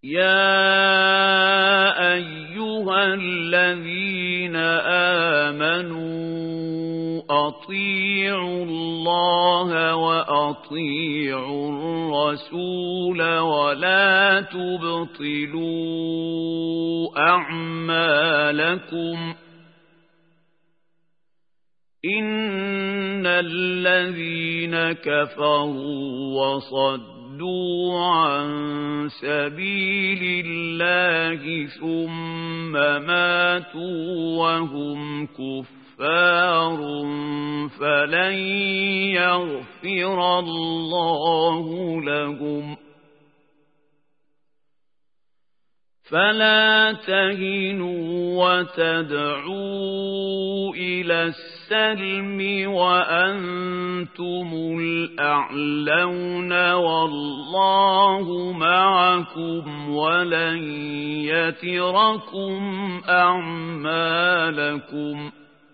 يا أيها الذين آمنوا أطيعوا الله وأطيعوا الرسول ولا تبطلوا أعمالكم إن الذين كفروا وصدوا عن سبيل الله ثم ماتوا وهم كفار فلن يغفر الله لهم فلا تهنوا وتدعوا إلى السلم وأنتم الأعلون والله معكم ولن يتركم أعمالكم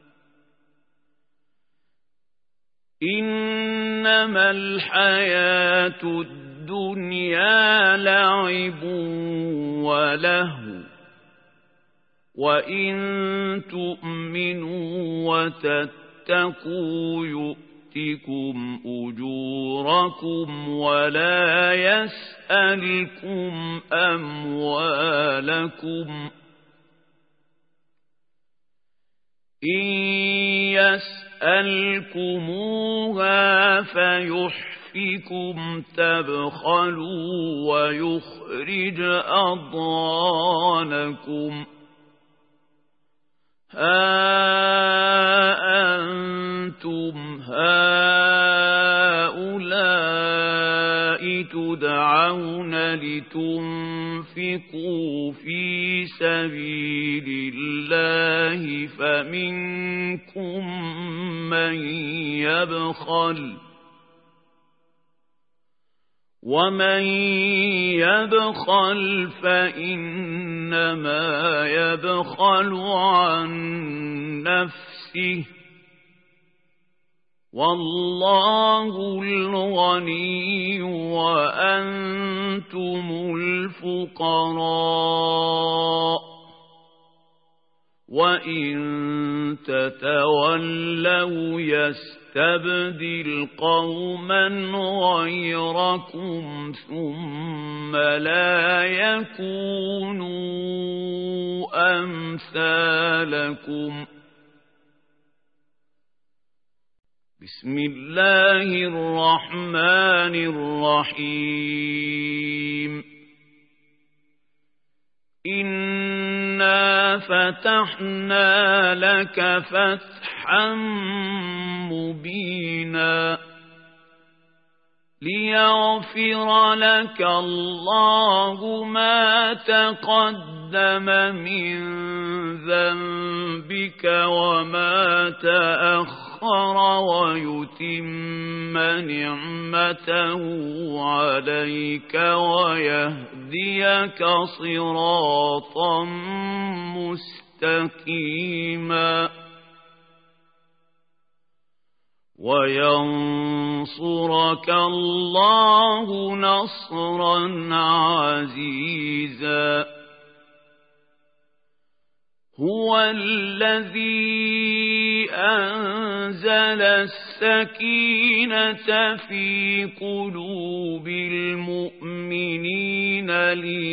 إنما الحياة الدنيا لعب ولهو وإن تؤمنوا وتتقوا يؤتكم أجوركم ولا يسألكم أموالكم إن يسألكموها فيحفكم تبخلوا ويخرج أضغانكم ها أنتم هؤلاء تدعون لتنفقوا في سبيل الله فمنكم من يبخل ومن يبخل فإنما يبخل عن نفسه والله الغني وأنتم الفقراء وإن تتولوا يستبدل قوما غيركم ثم لا يكونوا أمثالكم بسم الله الرحمن الرحيم إنا فتحنا لك فتحا مبينا ليغفر لك الله ما تقدم من ذنبك وما تأخر ويتم نعمته عليك ويهديك صراطا مستقيما وينصرك الله نصرا عزيزا هو الذي أنزل السكينة في قلوب المؤمنين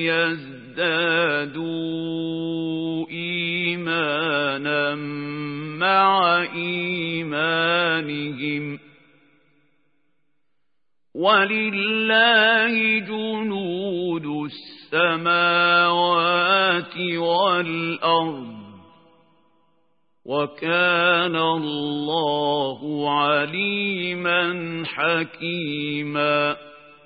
ليزدادوا إيمانا مع إيمانهم ولله جنود السماوات والأرض وكان الله عليما حكيما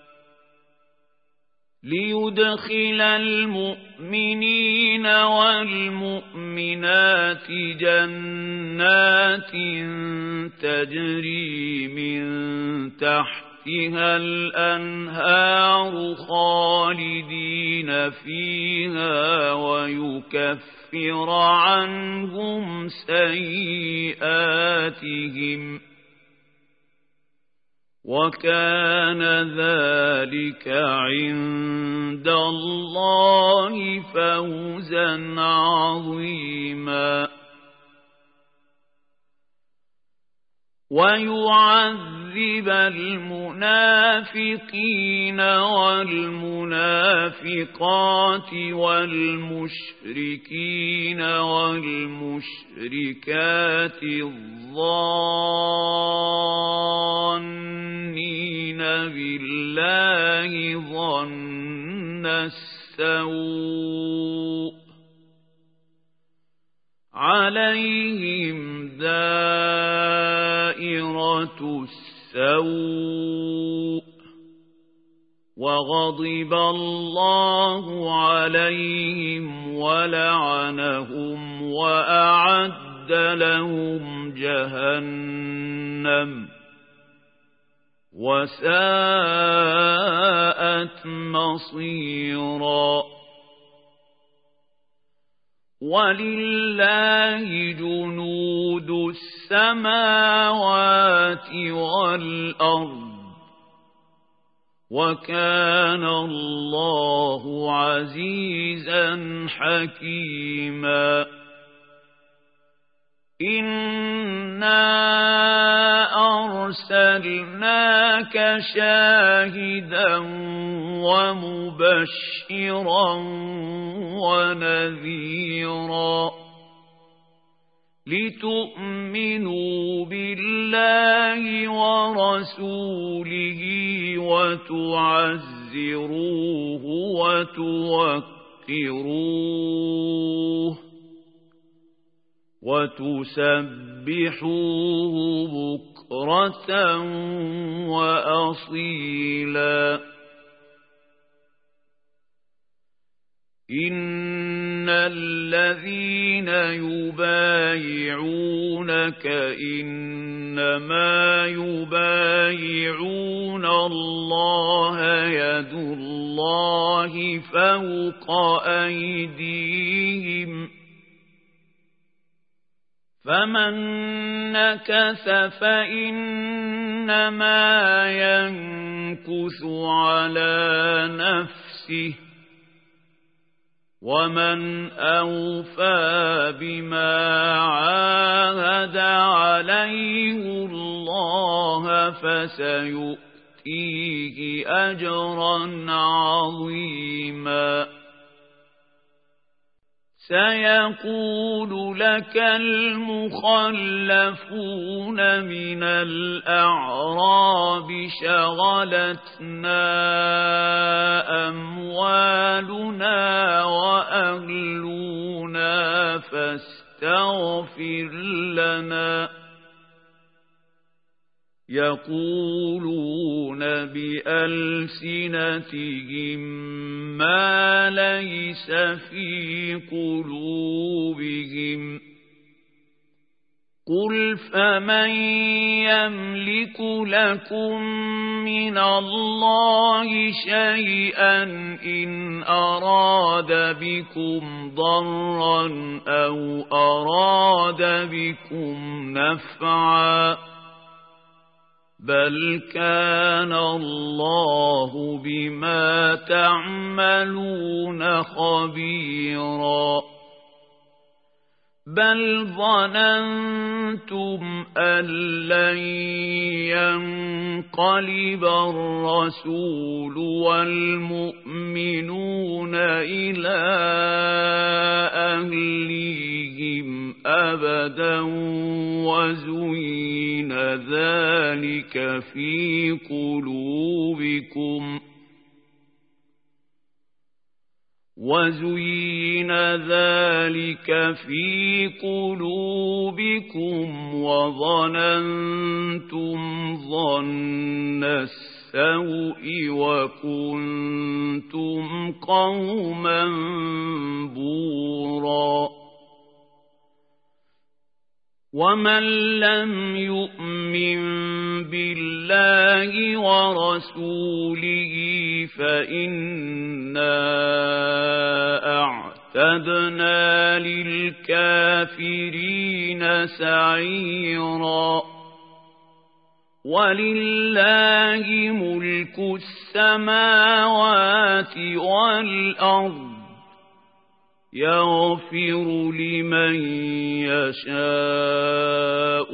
ليدخل المؤمنين والمؤمنات جنات تجري من تحتها الأنهار خالدين فيها ويكفر عنهم سيئاتهم وكان ذلك عند الله فوزا عظيما ويعذب المنافقين والمنافقات والمشركين والمشركات الظانين بالله ظن السوء عليهم دائرة السوء وغضب الله عليهم ولعنهم وأعد لهم جهنم وساءت مصيرا ولله جنود السماوات والأرض وكان الله عزيزا حكيما إنا أرسلناك شاهدا ومبشرا ونذيرا لتؤمنوا بالله ورسوله وتعزروه وتوقروه وتسبحوه بكرة وأصيلا إن الذين يبايعونك إنما يبايعون الله يد الله فوق أيديهم فمن نكث فإنما ينكث على نفسه ومن أوفى بما عاهد عليه الله فسيؤتيه أجرا عظيما سيقول لك المخلفون من الأعراب شغلتنا أموالنا وأهلنا فاستغفر لنا يقولون بألسنتهم ما ليس في قلوبهم قل فمن يملك لكم من الله شيئا إن أراد بكم ضرا أو أراد بكم نفعا بل كان الله بما تعملون خبيرا بل ظننتم أن لن ينقلب الرسول والمؤمنون إلى أهليهم أبدا وزين ذلك في قلوبكم وظننتم ظن السوء وكنتم قوما بورا ومن لم يؤمن بالله ورسوله فإنا أعتدنا للكافرين سعيرا ولله ملك السماوات والأرض يغفر لمن يشاء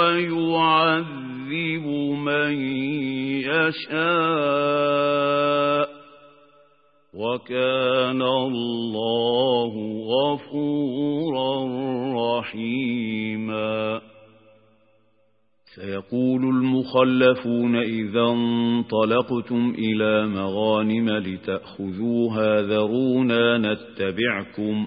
ويعذب من يشاء وكان الله غفورا رحيما. سيقول المخلفون إذا انطلقتم إلى مغانم لتأخذوها ذرونا نتبعكم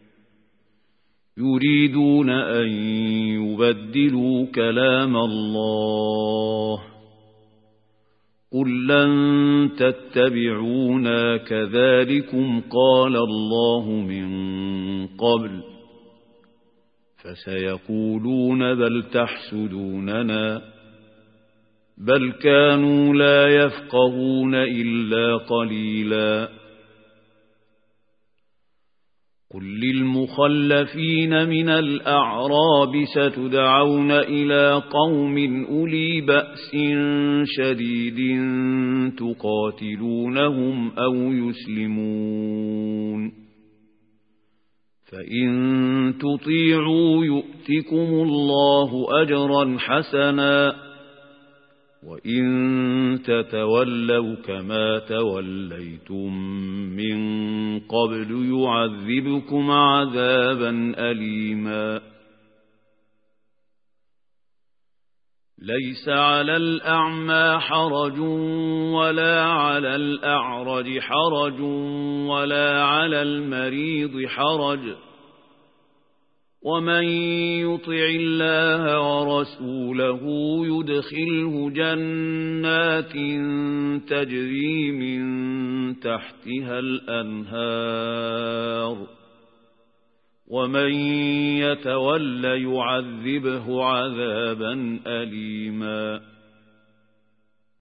يريدون أن يبدلوا كلام الله قل لن تتبعونا كذلكم قال الله من قبل فسيقولون بل تحسدوننا بل كانوا لا يفقهون إلا قليلا. قل للمخلفين من الأعراب ستدعون إلى قوم أولي بأس شديد تقاتلونهم أو يسلمون فإن تطيعوا يؤتكم الله أجرا حسنا وإن تتولوا كما توليتم من قبل يعذبكم عذابا أليما. ليس على الأعمى حرج ولا على الأعرج حرج ولا على المريض حرج ومن يطع الله ورسوله يدخله جنات تجري من تحتها الأنهار ومن يتول يعذبه عذابا أليما.